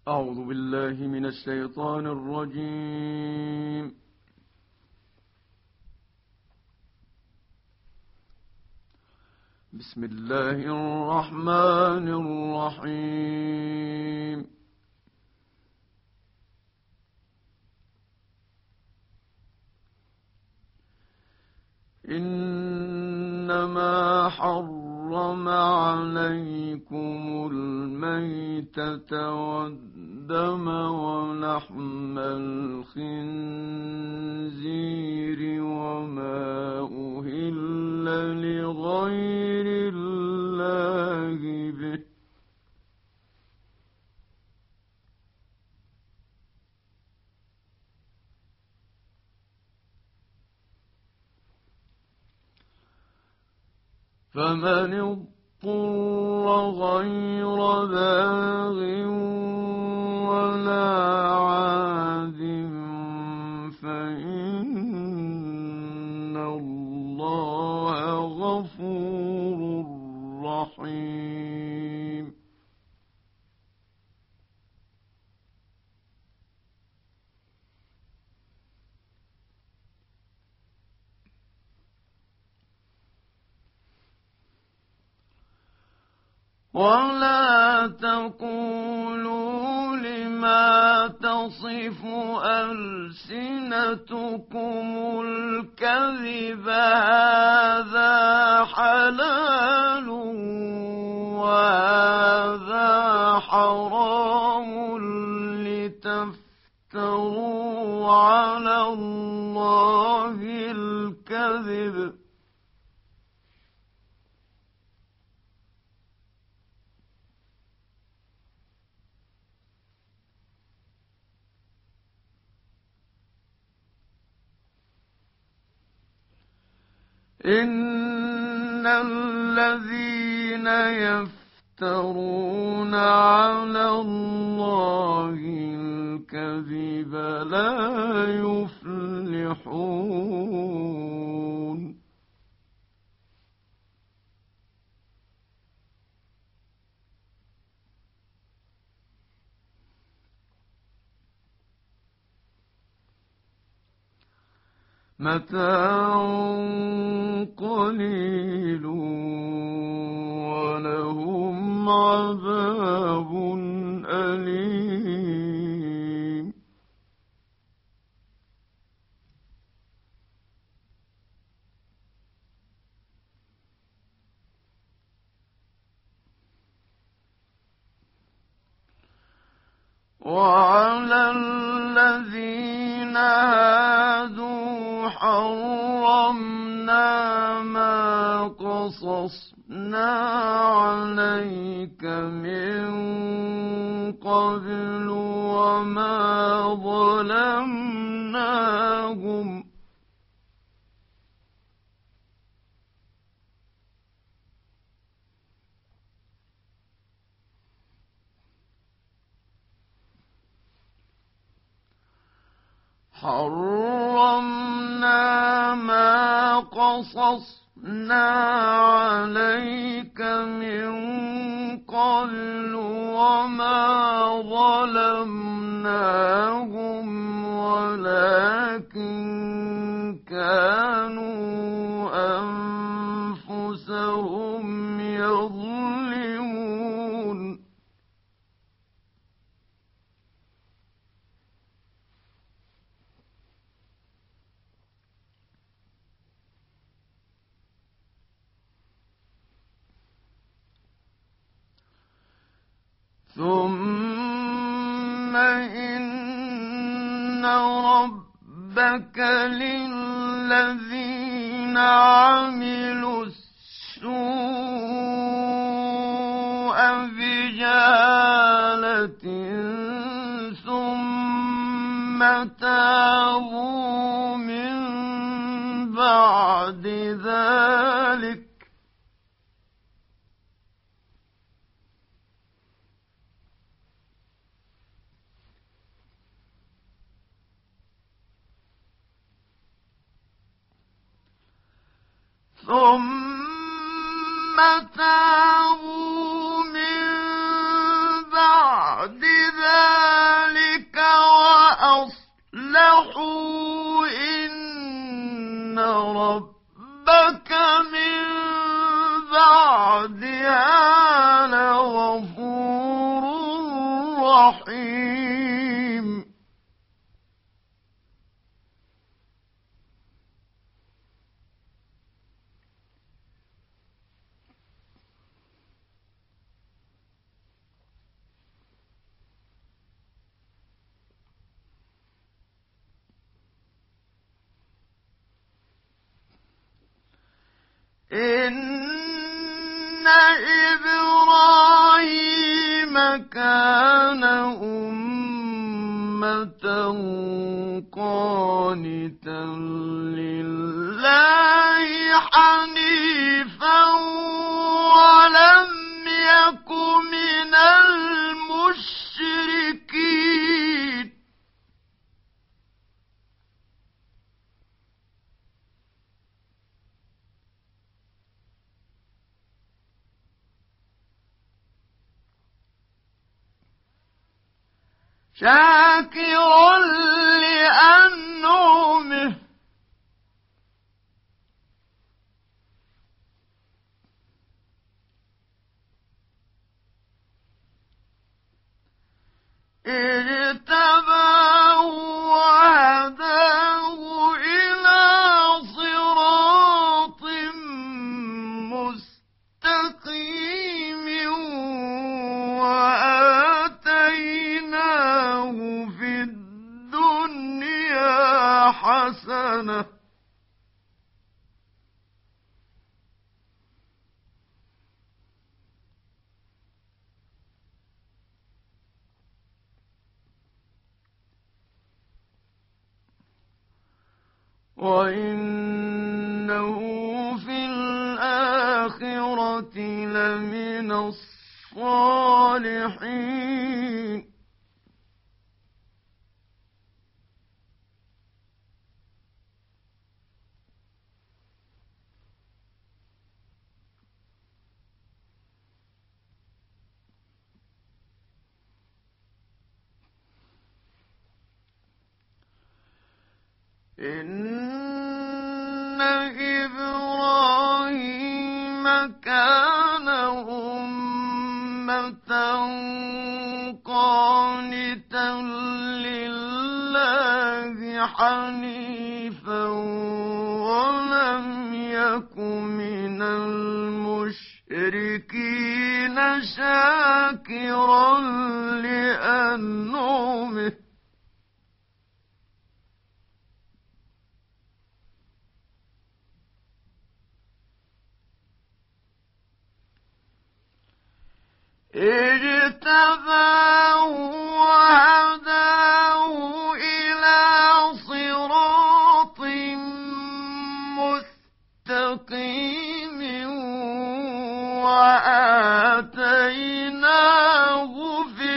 أعوذ بالله من الشيطان الرجيم. بسم الله الرحمن الرحيم. إنما حرم عليكم الميتة والدم ولحم الخنزير وما أهل لغير الله به، فمن اضطر غير باغ ولا عاد فإن الله غفور رحيم. ولا تقولوا لما تصف ألسنتكم الكذب هذا حلال وهذا حرام لتفتروا على الله الكذب، إن الذين يفترون على الله الكذب لا يفلحون. متاع قليل ولهم عذاب أليم. وعلى الذين هادوا حرمنا ما قصصنا عليك من قبل وما ظلمناهم ما قصصنا عليك من قبل وما ظلمناهم ولكن كانوا أنفسهم يظلمون. ثم إن ربك للذين عملوا السوء بجهالة ثم تابوا من بعد ذلك ثم تابوا من بعد ذلك كان غفور رحيم إن إبراهيم كان أمة قانتا لله حنيفا ولم يك من المشركين شاكرا لأنعمه اجتباه وهداه إلى صراط مستقيم وآتيناه في الدنيا حسنة وإنه في الآخرة لمن الصالحين إن إبراهيم كان أمة قانتا لله حنيفا ولم يك من المشركين شاكرا لأنعمه اجتباه وهداه إلى صراط مستقيم وآتيناه في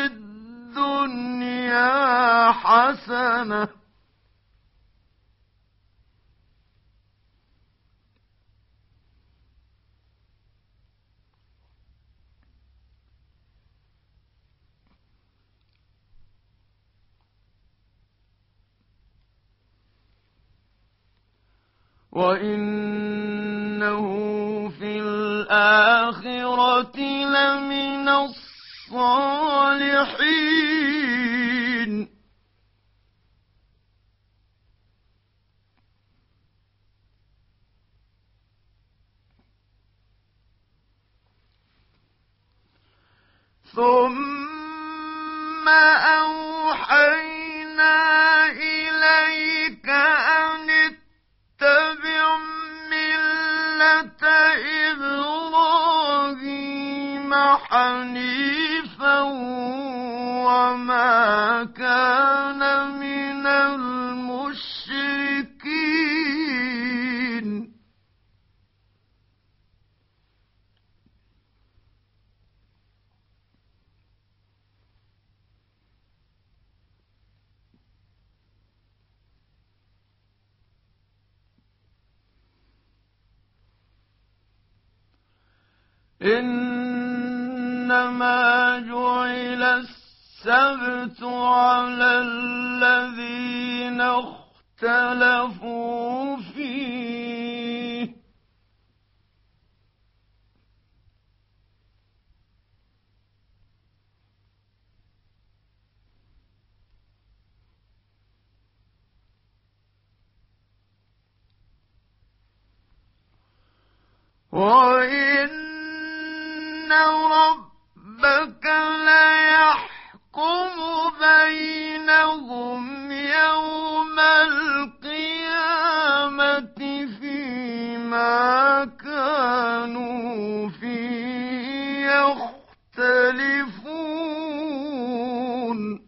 الدنيا حسنة وإنه في الآخرة لمن الصالحين ثم أوحينا إليك أن اتبع ملة إبراهيم حنيفا وما كان من المشركين إنما جعل السبت على الذين اختلفوا فيه وإن ربك ليحكم بينهم يوم القيامة فيما كانوا فيه يختلفون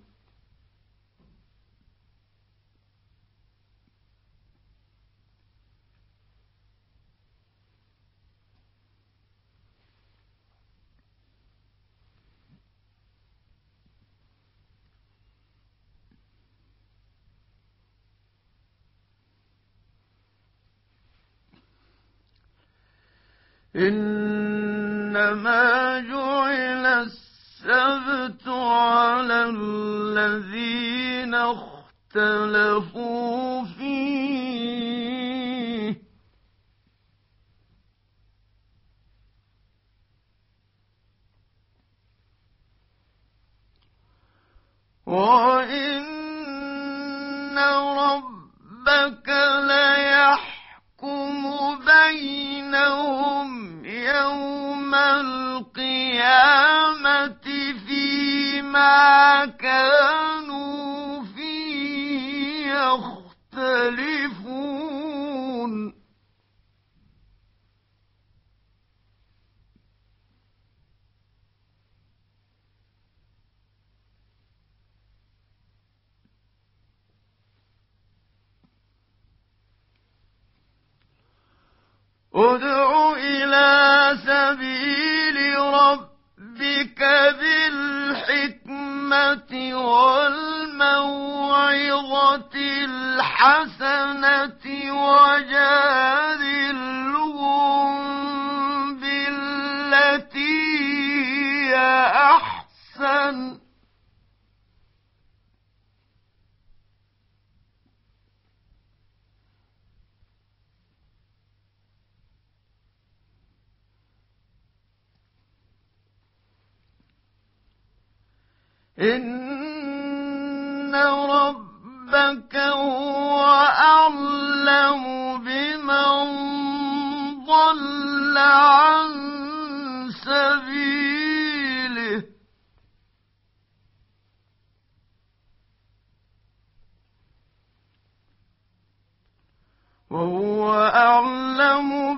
إنما جعل السبت على الذين اختلفوا فيه وإن ربك ليحكم بينهم يوم القيامة فيما كانوا فيه يختلفون ادع إلى سبيل ربك بالحكمة والموعظة الحسنة وجادلهم بالتي هي أحسن إن ربك هو أعلم بمن ضل عن سبيله وهو أعلم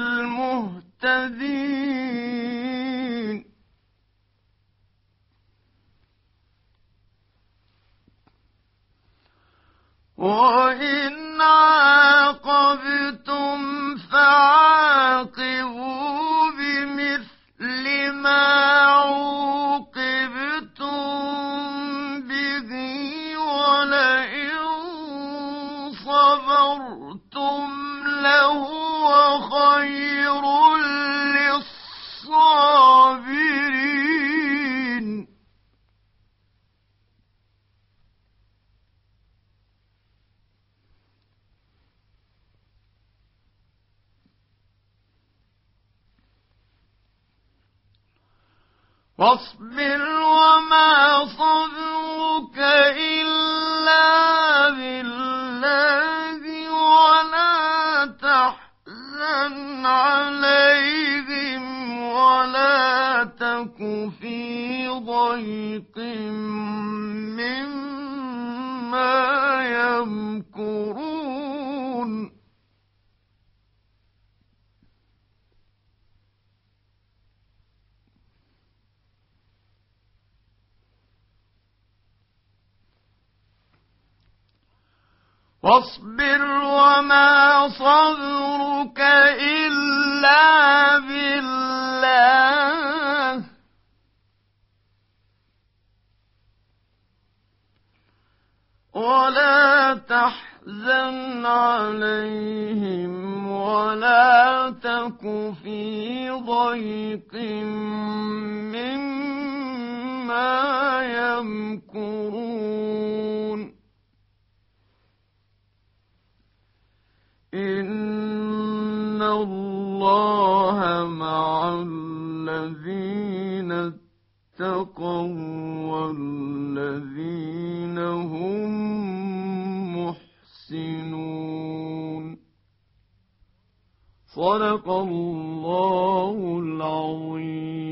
بالمهتدين وإن عاقبتم فعاقبوا بمثل ما عوقبتم به ولئن صبرتم لهو خير للصابرين واصبر وما صبرك إلا بالله ولا تحزن عليهم ولا تك في ضيق مما يمكرون واصبر وما صبرك إلا بالله ولا تحزن عليهم ولا تك في ضيق مما يمكرون إن الله مع الذين اتقوا والذين هم محسنون صدق الله العظيم.